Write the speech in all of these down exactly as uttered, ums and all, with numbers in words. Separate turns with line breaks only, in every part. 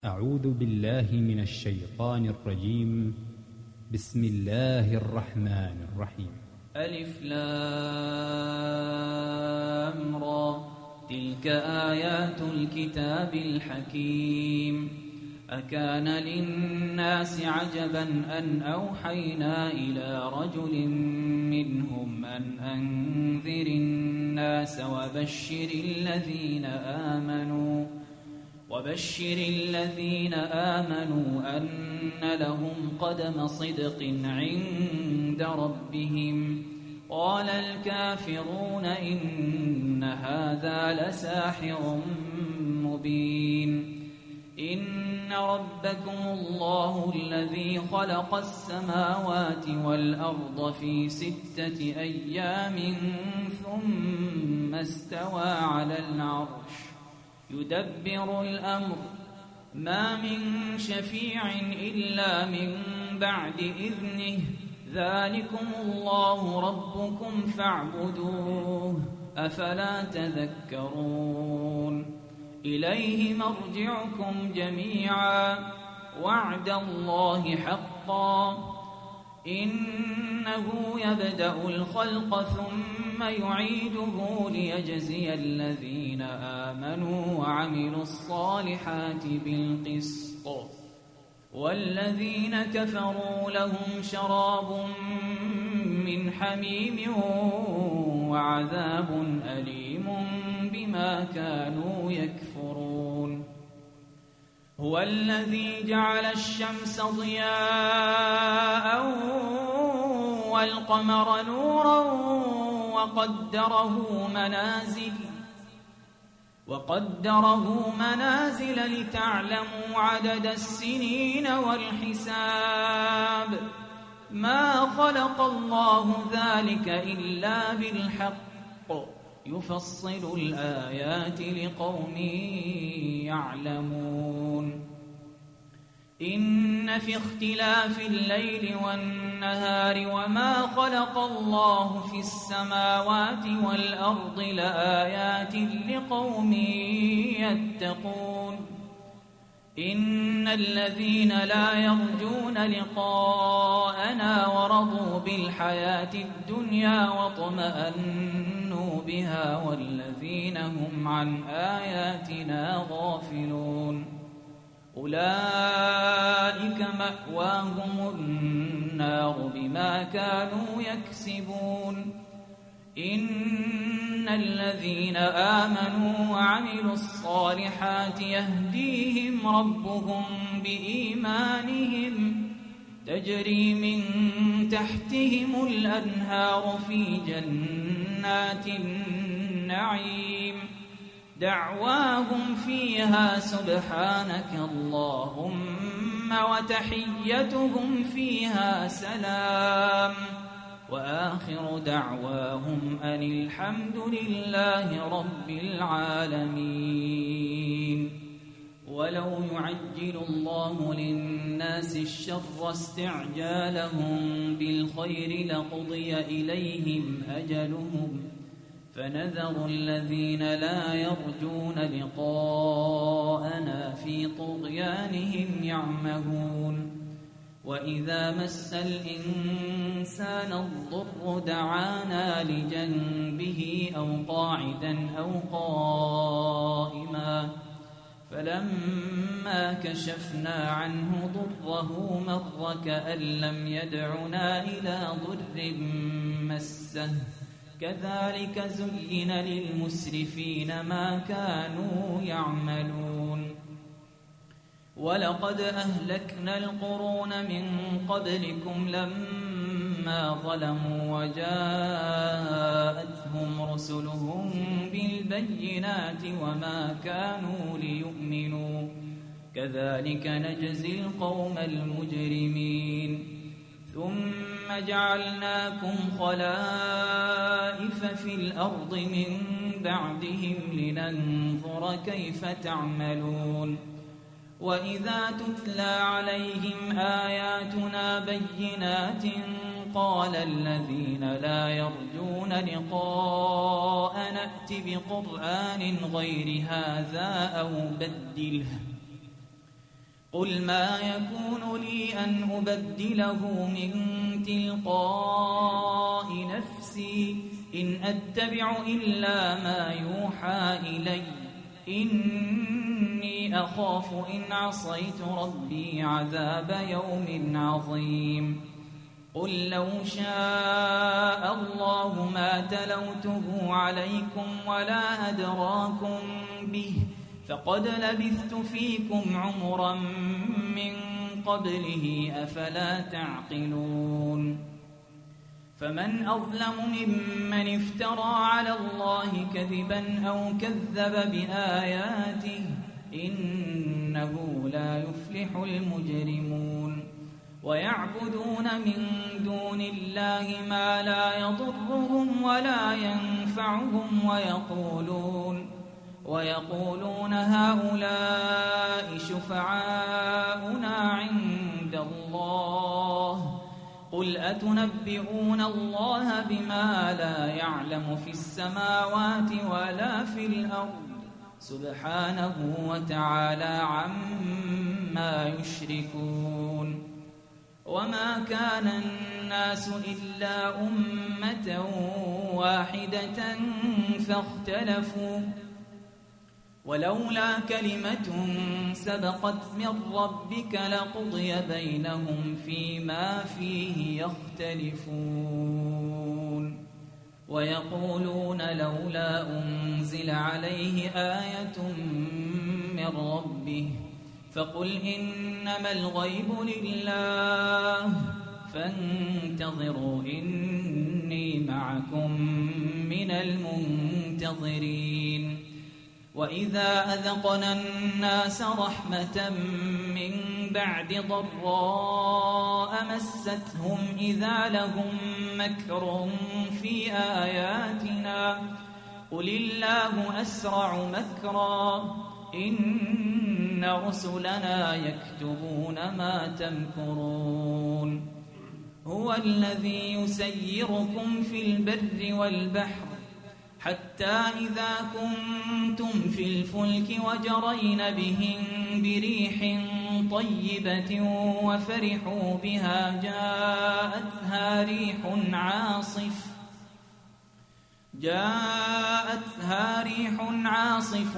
أعوذ بالله من الشيطان الرجيم. بسم الله الرحمن الرحيم.
ألف لام را، تلك آيات الكتاب الحكيم. أكان للناس عجبا أن أوحينا إلى رجل منهم أن أنذر الناس وبشر الذين آمنوا وبشر الذين آمنوا أن لهم قدم صدق عند ربهم. قال الكافرون إن هذا لساحر مبين. إن ربكم الله الذي خلق السماوات والأرض في ستة أيام ثم استوى على العرش يدبر الأمر، ما من شفيع إلا من بعد إذنه، ذلكم الله ربكم فاعبدوه، أفلا تذكرون. إليه مرجعكم جميعا، وعد الله حقا، إنه يبدأ الخلق ثم يعيده ليجزي الذين آمنوا وعملوا الصالحات بالقسط، والذين كفروا لهم شراب من حميم وعذاب أليم بما كانوا يكفرون. هو الذي جعل الشمس ضياء والقمر نورا وقدره منازل وقدره منازل لتعلموا عدد السنين والحساب. ما خلق الله ذلك إلا بالحق، يفصل الآيات لقوم يعلمون. إن في اختلاف الليل والنهار وما خلق الله في السماوات والأرض لآيات لقوم يتقون. إن الذين لا يرجون لقاءنا ورضوا بالحياة الدنيا واطمأنوا بها والذين هم عن آياتنا غافلون، أولئك مأواهم النار بما كانوا يكسبون. إن الذين آمنوا وعملوا الصالحات يهديهم ربهم بإيمانهم، تجري من تحتهم الأنهار في جنات النعيم، دعواهم فيها سبحانك اللهم وتحيتهم فيها سلام، وآخر دعواهم أن الحمد لله رب العالمين. ولو يعجل الله للناس الشر استعجالهم بالخير لقضي إليهم أجلهم، فنذر الذين لا يرجون لقاءنا في طغيانهم يعمهون. وإذا مس الإنسان الضر دعانا لجنبه أو قاعدا أو قائما، فلما كشفنا عنه ضره مر كأن لم يدعنا إلى ضر مسه، كذلك زين للمسرفين ما كانوا يعملون. ولقد أهلكنا القرون من قبلكم لما ظلموا وجاءتهم رسلهم بالبينات وما كانوا ليؤمنوا، كذلك نجزي القوم المجرمين. ثم جعلناكم خلائف في الأرض من بعدهم لننظر كيف تعملون. وإذا تتلى عليهم آياتنا بينات قال الذين لا يرجون لقاء نأت بقرآن غير هذا أو بدله قل ما يكون لي أن أبدله من تلقاء نفسي إن أتبع إلا ما يوحى إلي إني أخاف إن عصيت ربي عذاب يوم عظيم قل لو شاء الله ما تلوته عليكم ولا أدراكم به فقد لبثت فيكم عمرا من قبله أفلا تعقلون فمن أظلم ممن افترى على الله كذبا أو كذب بآياته إنه لا يفلح المجرمون ويعبدون من دون الله ما لا يضرهم ولا ينفعهم ويقولون ويقولون هؤلاء شفعاؤنا عند الله قل أتنبئون الله بما لا يعلم في السماوات ولا في الأرض سبحانه وتعالى عما يشركون وما كان الناس إلا أمة واحدة فاختلفوا ولولا كلمة سبقت من ربك لقضي بينهم فيما فيه يختلفون ويقولون لولا أنزل عليه آية من ربه فقل إنما الغيب لله فانتظروا إني معكم من المنتظرين وإذا أذقنا الناس رحمة من بعد ضراء مستهم إذا لهم مكر في آياتنا قل الله أسرع مكرا إن رسلنا يكتبون ما تمكرون هو الذي يسيركم في البر والبحر حتى إذا كنتم في الفلك وجرين بهم بريح طيبة وفرحوا بها جاءتها ريح عاصف جاءتها ريح عاصف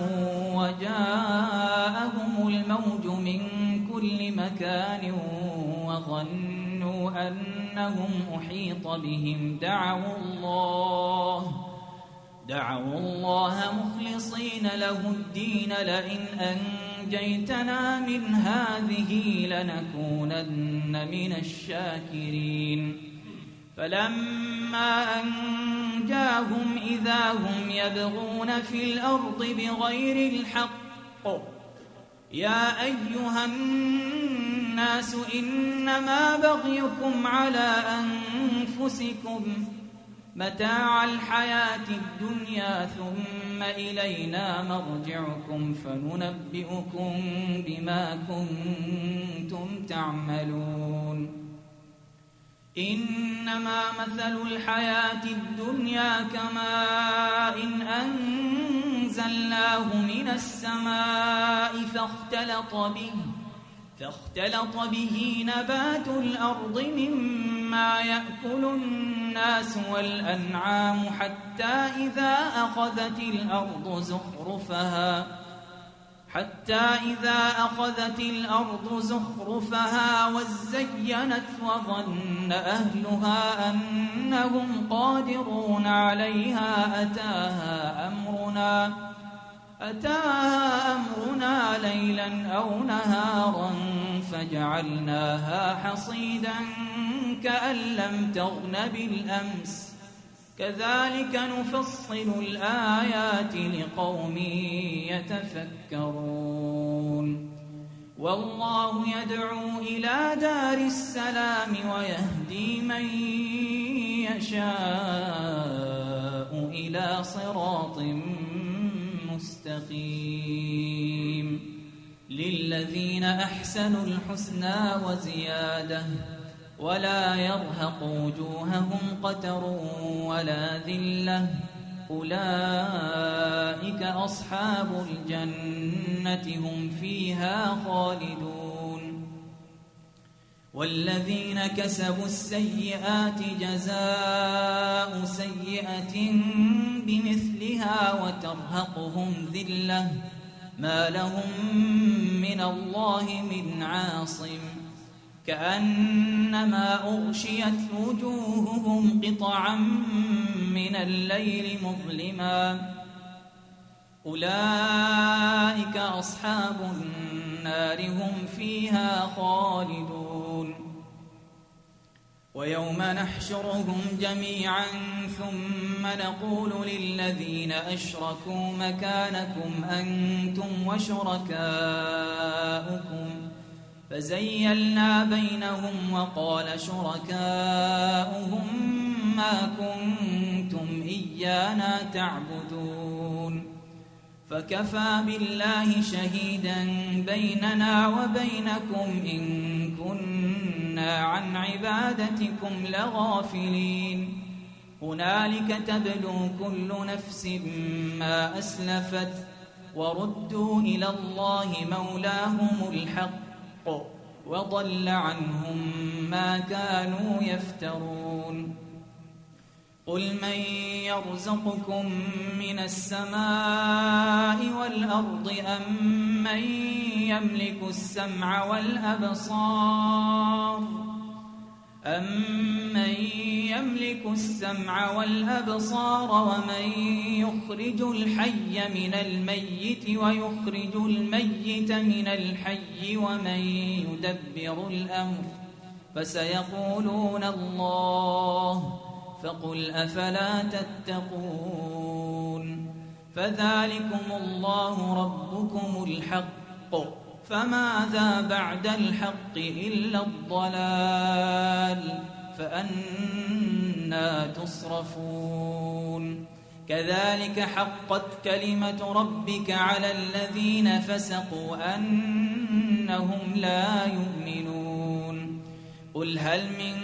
وجاءهم الموج من كل مكان وظنوا أنهم أحيط بهم دعوا الله دعوا الله مخلصين له الدين لئن أنجيتنا من هذه لنكونن من الشاكرين فلما أنجاهم إذا هم يبغون في الأرض بغير الحق يا أيها الناس إنما بغيكم على أنفسكم متاع الحياة الدنيا ثم إلينا مرجعكم فننبئكم بما كنتم تعملون إنما مثل الحياة الدنيا كماء إن أنزلناه من السماء فاختلط به فاختلط به نبات الأرض مما يأكل الناس والأنعام حتى إذا أخذت الأرض زخرفها حتى إذا أخذت الأرض زخرفها وزينت وظن أهلها أنهم قادرون عليها أتاها أمرنا أتاها أمرنا ليلا أو نهارا فجعلناها حصيدا كأن لم تغن بالأمس كذلك نفصل الآيات لقوم يتفكرون والله يدعو إلى دار السلام ويهدي من يشاء إلى صراط مستقيم للذين أحسنوا الحسنى وزيادة ولا يرهق وجوههم قتر ولا ذلة أولئك أصحاب الجنة هم فيها خالدون والذين كسبوا السيئات جزاء سيئة بمثلها وترهقهم ذلة ما لهم من الله من عاصم كأنما أغشيت وجوههم قطعا من الليل مظلما أولئك أصحاب النار هم فيها خالدون ويوم نحشرهم جميعا ثم نقول للذين أشركوا مكانكم أنتم وشركاؤكم فزيلنا بينهم وقال شركاؤهم ما كنتم إيانا تعبدون فكفى بالله شهيدا بيننا وبينكم إن كنا عن عبادتكم لغافلين هنالك تبلو كل نفس ما أسلفت وردوا إلى الله مولاهم الحق وضل عنهم ما كانوا يفترون قل من يرزقكم من السماء والأرض أم من يملك السمع والأبصار أمن يملك السمع والأبصار ومن يخرج الحي من الميت ويخرج الميت من الحي ومن يدبر الأمر فسيقولون الله فقل أفلا تتقون فذلكم الله ربكم الحق فماذا بعد الحق إلا الضلال فأنى تصرفون كذلك حقت كلمة ربك على الذين فسقوا أنهم لا يؤمنون قل هل من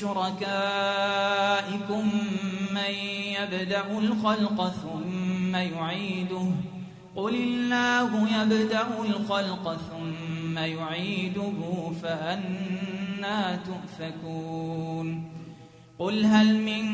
شركائكم من يبدأ الخلق ثم يعيده قل الله يبدأ الخلق ثم يعيده فأنى تؤفكون قل هل من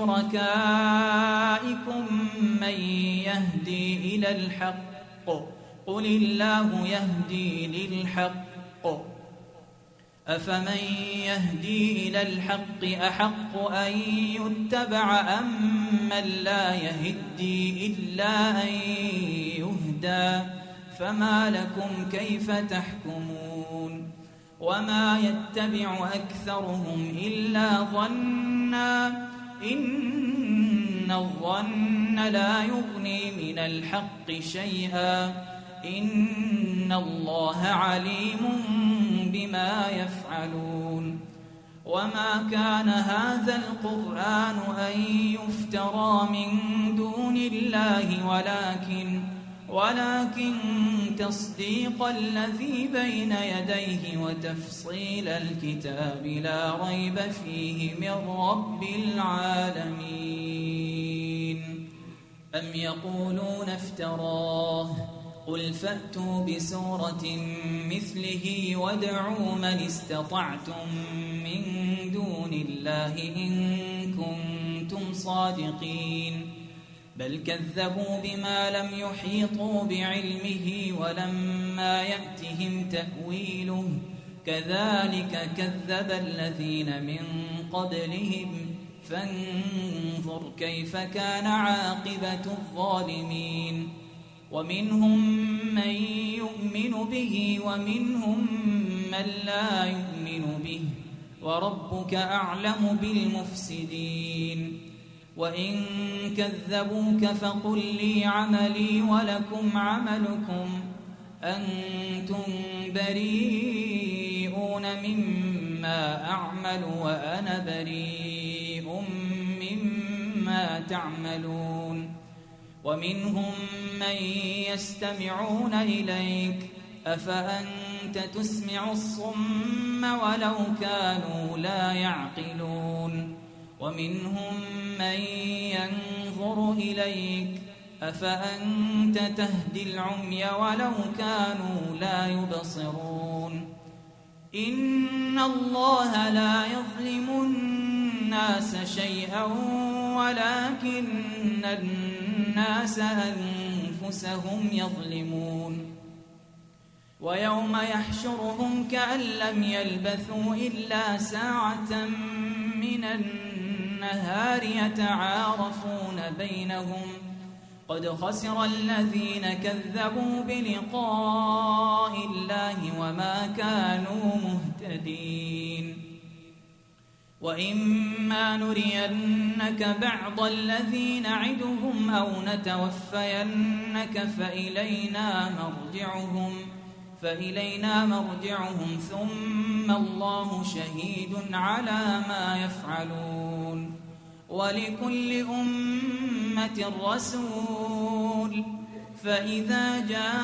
شركائكم من يهدي إلى الحق قل الله يهدي للحق أفمن يهدي إلى الحق أحق أن يتبع أم من لا يهدي إلا أن يهدى فما لكم كيف تحكمون وما يتبع أكثرهم إلا ظنا إن الظن لا يغني من الحق شيئا إن الله عليم بما يفعلون وما كان هذا القرآن أن يفترى من دون الله ولكن ولكن تصديق الذي بين يديه وتفصيل الكتاب لا ريب فيه من رب العالمين أم يقولون افتراه قل فأتوا بسورة مثله وادعوا من استطعتم من دون الله إن كنتم صادقين بل كذبوا بما لم يحيطوا بعلمه ولما يأتهم تأويله كذلك كذب الذين من قبلهم فانظر كيف كان عاقبة الظالمين ومنهم من يؤمن به ومنهم من لا يؤمن به وربك أعلم بالمفسدين وإن كذبوك فقل لي عملي ولكم عملكم أنتم بريئون مما أعمل وأنا بريء مما تعملون ومنهم من يستمعون إليك أفأنت تسمع الصم ولو كانوا لا يعقلون ومنهم من ينظر إليك أفأنت تهدي العمي ولو كانوا لا يبصرون إن إن الله لا يظلم الناس شيئا ولكن الناس أنفسهم يظلمون ويوم يحشرهم كأن لم يلبثوا إلا ساعة من النهار يتعارفون بينهم قد خسر الذين كذبوا بلقاء الله وما كانوا مهتدين وإما نرينك بعض الذي نعدهم أو نتوفينك فإلينا مرجعهم فإلينا مرجعهم ثم الله شهيد على ما يفعلون ولكل أمة رسول فإذا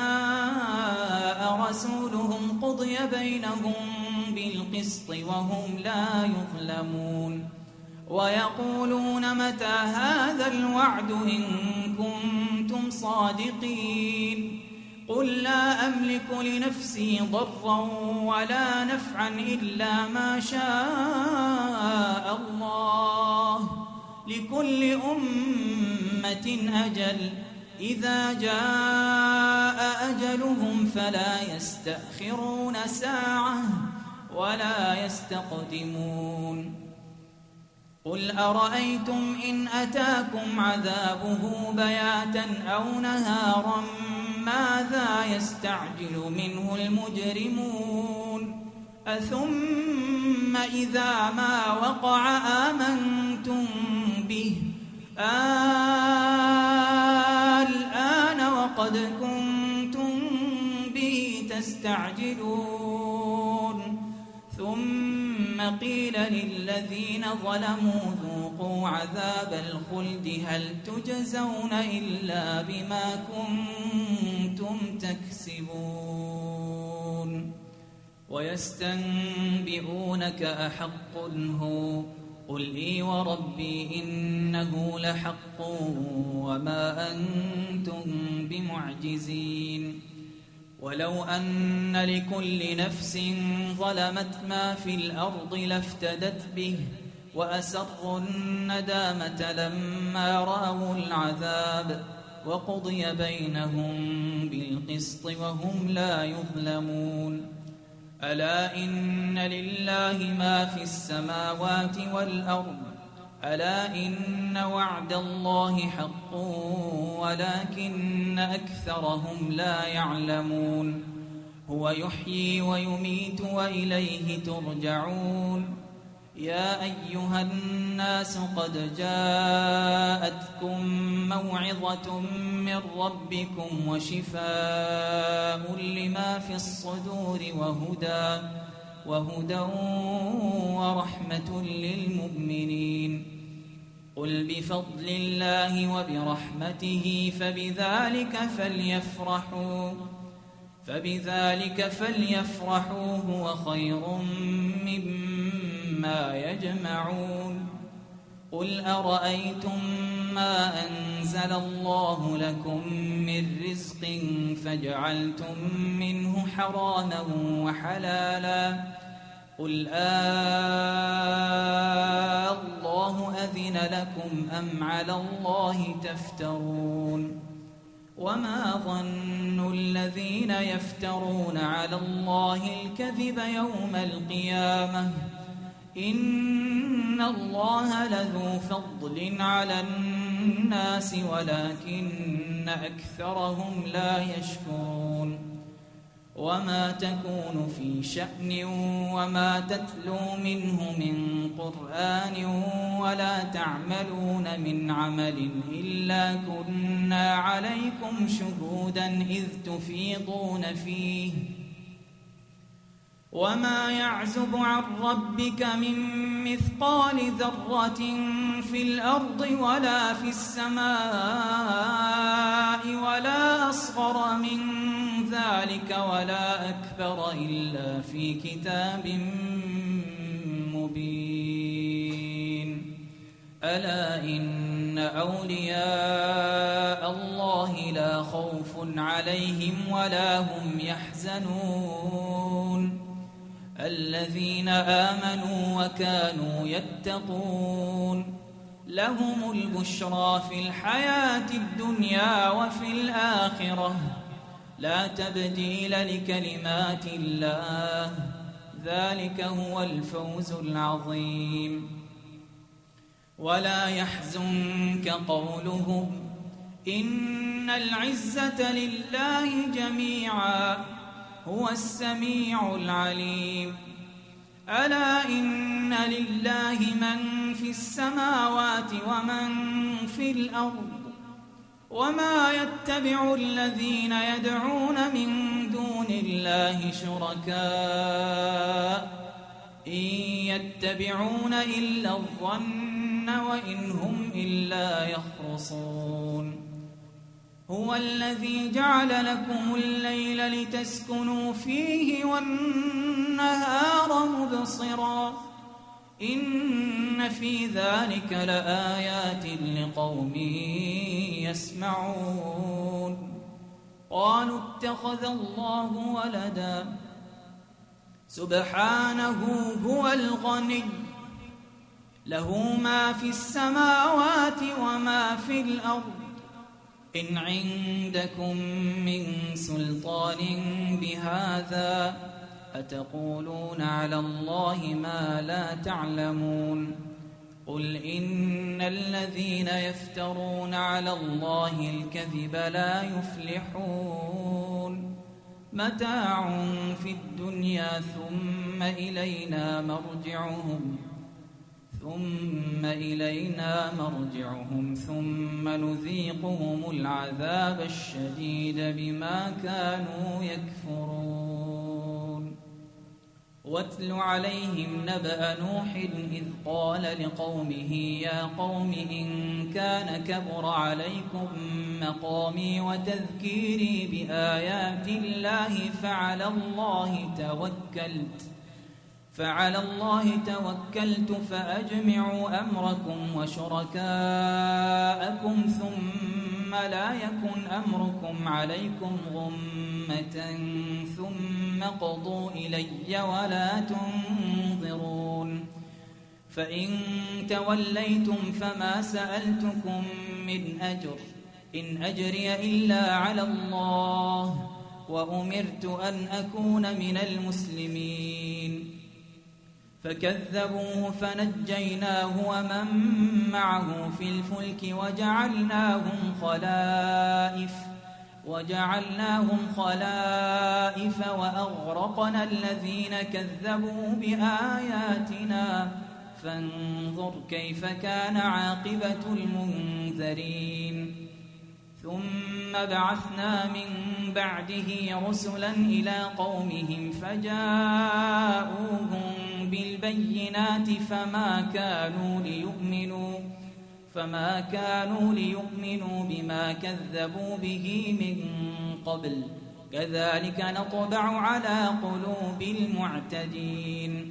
جاء رسولهم قضي بينهم بالقسط وهم لا يظلمون ويقولون متى هذا الوعد إن كنتم صادقين قل لا أملك لنفسي ضرا ولا نفعا إلا ما شاء الله لكل أمة أجل إذا جاء أجلهم فلا يستأخرون ساعة ولا يستقدمون قل أرأيتم إن أتاكم عذابه بياتا أو نهارا ماذا يستعجل منه المجرمون أثم إذا ما وقع آمنتم به الآن وقد كنتم به تستعجلون ثم قيل للذين ظلموا ذوقوا عذاب الخلد هل تجزون إلا بما كنتم تكسبون ويستنبئونك أحق هو قل إي وربي إنه لحق وما أنتم بمعجزين ولو أن لكل نفس ظلمت ما في الأرض لافتدت به وأسروا الندامة لما رأوا العذاب وقضي بينهم بالقسط وهم لا يظلمون ألا إن لله ما في السماوات والأرض ألا إن وعد الله حق ولكن أكثرهم لا يعلمون هو يحيي ويميت وإليه ترجعون يا أيها الناس قد جاءتكم موعظة من ربكم وشفاء لما في الصدور وهدى وهدى ورحمة للمؤمنين قل بفضل الله وبرحمته فبذلك فليفرحوا فبذلك فليفرحوا هو خير مما يجمعون قل أرأيتم ما أنزل الله لكم من رزق فجعلتم منه حراما وحلالا قل آه الله أذن لكم أم على الله تفترون وما ظن الذين يفترون على الله الكذب يوم القيامة إن الله لذو فضل على الناس ولكن أكثرهم لا يشكرون وما تكون في شأن وما تتلو منه من قرآن ولا تعملون من عمل إلا كنا عليكم شهودا إذ تفيضون فيه وما يعزب عن ربك من مثقال ذرة في الأرض ولا في السماء ولا أصغر من ذلك ولا أكبر إلا في كتاب مبين ألا إن أولياء الله لا خوف عليهم ولا هم يحزنون الذين آمنوا وكانوا يتقون لهم البشرى في الحياة الدنيا وفي الآخرة لا تبديل لكلمات الله ذلك هو الفوز العظيم. ولا يحزنك قولهم إن العزة لله جميعا هو السميع العليم. ألا إن لله من في السماوات ومن في الأرض وما يتبع الذين يدعون من دون الله شركاء إن يتبعون إلا الظن وإن هم إلا يخرصون. هو الذي جعل لكم الليل لتسكنوا فيه والنهار مبصرا إن في ذلك لآيات لقوم يسمعون. قالوا اتخذ الله ولدا سبحانه هو الغني له ما في السماوات وما في الأرض إن عندكم من سلطان بهذا أتقولون على الله ما لا تعلمون. قل إن الذين يفترون على الله الكذب لا يفلحون. متاع في الدنيا ثم إلينا مرجعهم ثم إلينا مرجعهم ثم نذيقهم العذاب الشديد بما كانوا يكفرون. واتل عليهم نبأ نوح إذ قال لقومه يا قوم إن كان كبر عليكم مقامي وتذكيري بآيات الله فعلى الله توكلت فعلى الله توكلت فأجمعوا أمركم وشركاءكم ثم لا يكن أمركم عليكم غمة ثم قضوا إلي ولا تنظرون. فإن توليتم فما سألتكم من أجر إن أجري إلا على الله وأمرت أن أكون من المسلمين. فكذبوه فنجيناه ومن معه في الفلك وجعلناهم خلائف وجعلناهم خلائف وأغرقنا الذين كذبوا بآياتنا فانظر كيف كان عاقبة المنذرين. ثم بعثنا من بعده رسلا إلى قومهم فجاءوهم بالبينات فما كانوا ليؤمنوا فما كانوا ليؤمنوا بما كذبوا به من قبل كذلك نطبع على قلوب المعتدين.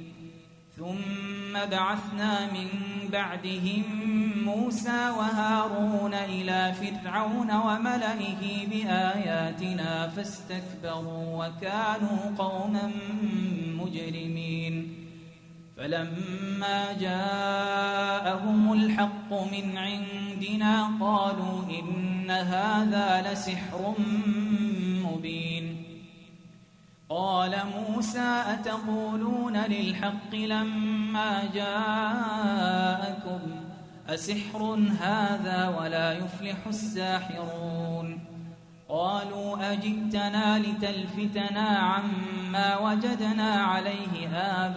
ثم بعثنا من بعدهم موسى وهارون إلى فرعون وملئه بآياتنا فاستكبروا وكانوا قوما مجرمين. فلما جاءهم الحق من عندنا قالوا إن هذا لسحر مبين. قال موسى أتقولون للحق لما جاءكم أسحر هذا ولا يفلح الساحرون. قالوا أجئتنا لتلفتنا عما وجدنا عليه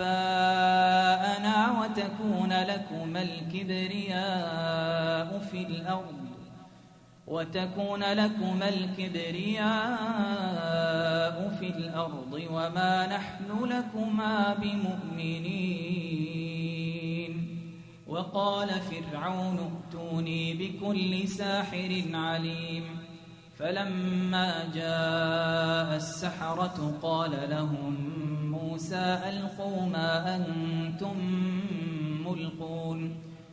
آباءنا وتكون لكما الكبرياء في الأرض وتكون لكما الكبرياء في الأرض وما نحن لكما بمؤمنين. وقال فرعون ائتوني بكل ساحر عليم. فلما جاء السحرة قال لهم موسى ألقوا ما أنتم ملقون.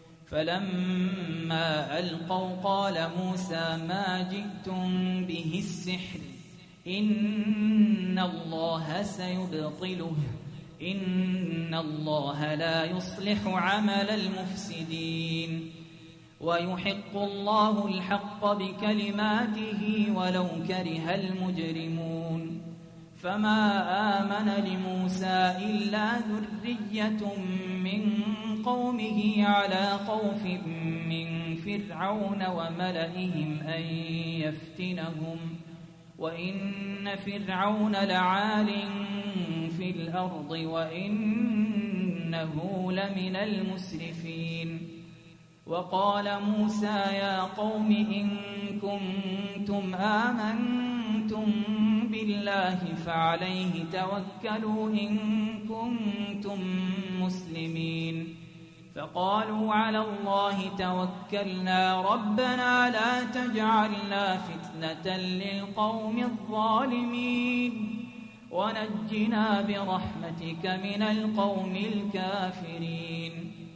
فلما ألقوا قال موسى ما جئتم به السحر إن الله سيبطله إن الله لا يصلح عمل المفسدين ويحق الله الحق بكلماته ولو كره المجرمون فما آمن لموسى إلا ذرية من قومه على خوف من فرعون وملئهم أن يفتنهم وإن فرعون لعال في الأرض وإنه لمن المسرفين وقال موسى يا قوم إن كنتم آمنتم بالله فعليه توكلوا إن كنتم مسلمين فقالوا على الله توكلنا ربنا لا تجعلنا فتنة للقوم الظالمين ونجنا برحمتك من القوم الكافرين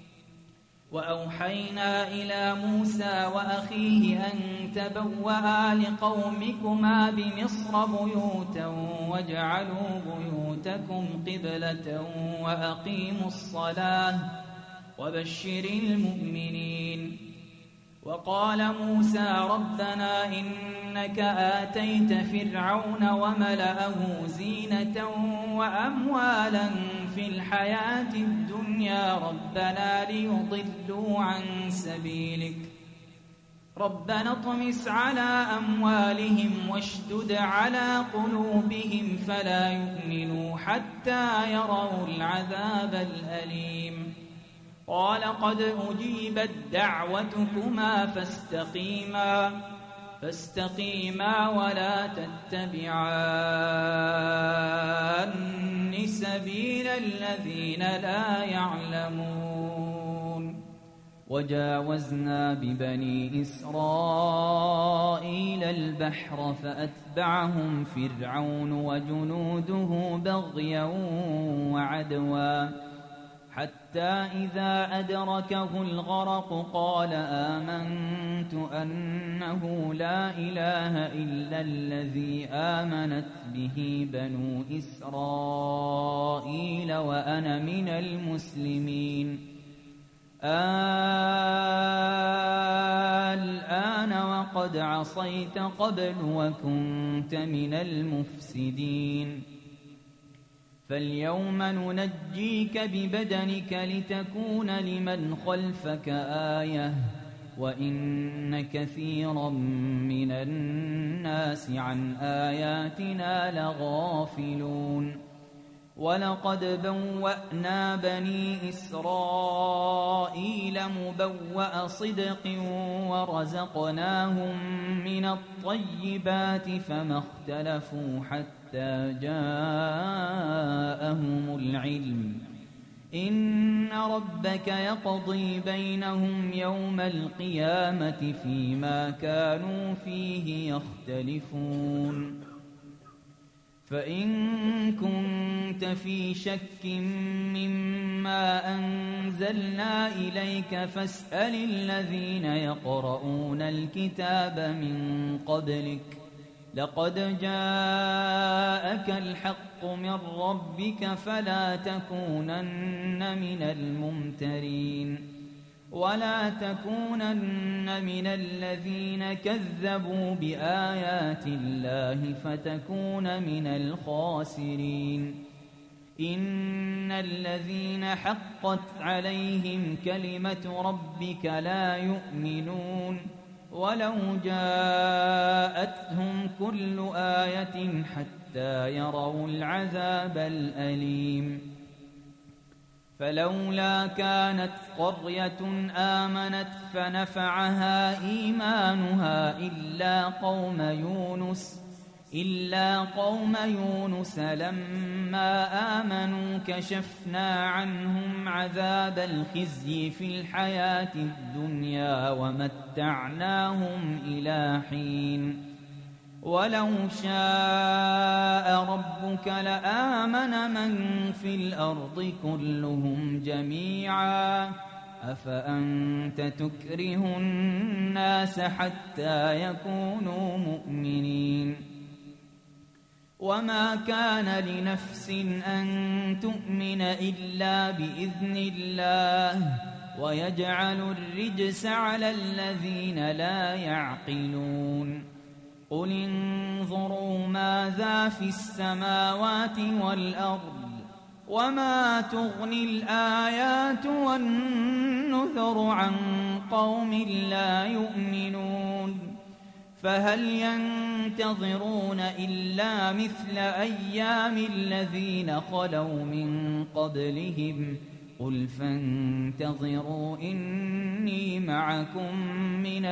وأوحينا إلى موسى وأخيه أن تبوأ لقومكما بمصر بيوتا واجعلوا بيوتكم قبلة وأقيموا الصلاة وبشر المؤمنين وقال موسى ربنا إنك آتيت فرعون وملأه زينة وأموالا في الحياة الدنيا ربنا ليضلوا عن سبيلك ربنا اطمس على أموالهم واشدد على قلوبهم فلا يؤمنوا حتى يروا العذاب الأليم قال قد أجيبت دعوتكما فاستقيما فاستقيما ولا تتبعان سبيل الذين لا يعلمون وجاوزنا ببني إسرائيل البحر فأتبعهم فرعون وجنوده بغيا وعدوا حتى إذا أدركه الغرق قال آمنت أنه لا إله إلا الذي آمنت به بنو إسرائيل وأنا من المسلمين الآن وقد عصيت قبل وكنت من المفسدين فاليوم ننجيك ببدنك لتكون لمن خلفك آية وإن كثيرا من الناس عن آياتنا لغافلون ولقد بوأنا بني إسرائيل مبوأ صدق ورزقناهم من الطيبات فما اختلفوا حتى جاءهم العلم إن ربك يقضي بينهم يوم القيامة فيما كانوا فيه يختلفون فإن كنت في شك مما أنزلنا إليك فاسأل الذين يقرؤون الكتاب من قبلك لقد جاءك الحق من ربك فلا تكونن من الممترين ولا تكونن من الذين كذبوا بآيات الله فتكون من الخاسرين إن الذين حقت عليهم كلمة ربك لا يؤمنون ولو جاءتهم كل آية حتى يروا العذاب الأليم فلولا كانت قرية آمنت فنفعها إيمانها إلا قوم يونس إلا قوم يونس لما آمنوا كشفنا عنهم عذاب الخزي في الحياة الدنيا ومتعناهم إلى حين ولو شاء ربك لآمن من في الأرض كلهم جميعا أفأنت تكره الناس حتى يكونوا مؤمنين وما كان لنفس أن تؤمن إلا بإذن الله ويجعل الرجس على الذين لا يعقلون قل انظروا ماذا في السماوات والأرض وما تغني الآيات والنذر عن قوم لا يؤمنون فهل ينتظرون إلا مثل أيام الذين خلوا من قبلهم قل فانتظروا إني معكم من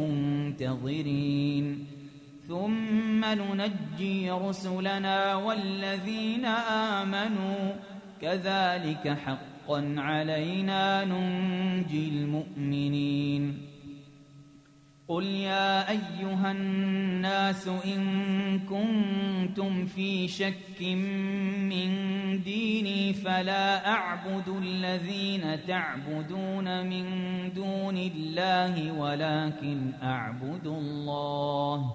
المنتظرين ثم ننجي رسلنا والذين آمنوا كذلك حقا علينا ننجي المؤمنين قل يا أيها الناس إن كنتم في شك من ديني فلا أعبد الذين تعبدون من دون الله ولكن أعبد الله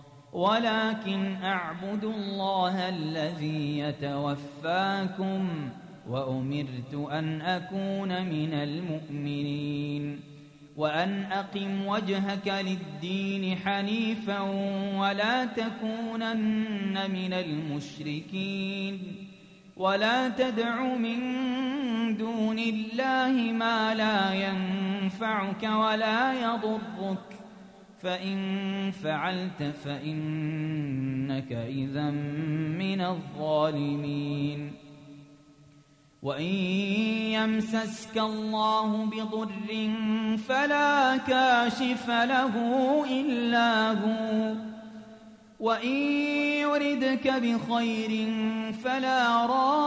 ولكن أعبد الله الذي يتوفاكم وأمرت أن أكون من المؤمنين وأن أقم وجهك للدين حنيفا ولا تكونن من المشركين ولا تدع من دون الله ما لا ينفعك ولا يضرك فإن فعلت فإنك إذا من الظالمين وإن يمسسك الله بضر فلا كاشف له إلا هو وإن يردك بخير فلا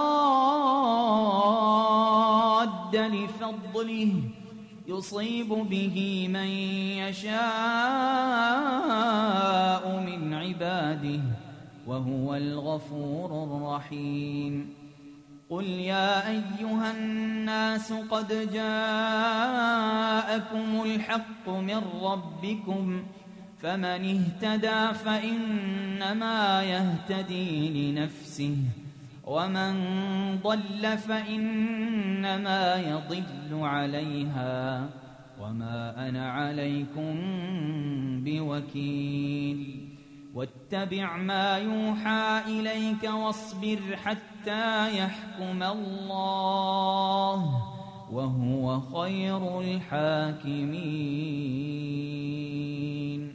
راد لفضله يصيب به من يشاء من عباده وهو الغفور الرحيم قل يا أيها الناس قد جاءكم الحق من ربكم فمن اهتدى فإنما يهتدي لنفسه ومن ضل فإنما يضل عليها وما أنا عليكم بوكيل واتبع ما يوحى إليك واصبر حتى يحكم الله وهو خير الحاكمين